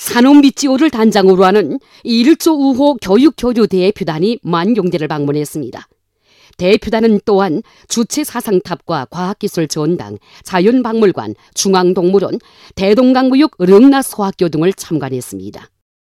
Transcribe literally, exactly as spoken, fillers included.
산업미지오를 단장으로 하는 일조 우호 교육교류 대표단이 만용대를 방문했습니다. 대표단은 또한 주체사상탑과 과학기술전당, 자연박물관, 중앙동물원, 대동강구육 릉나소학교 등을 참관했습니다.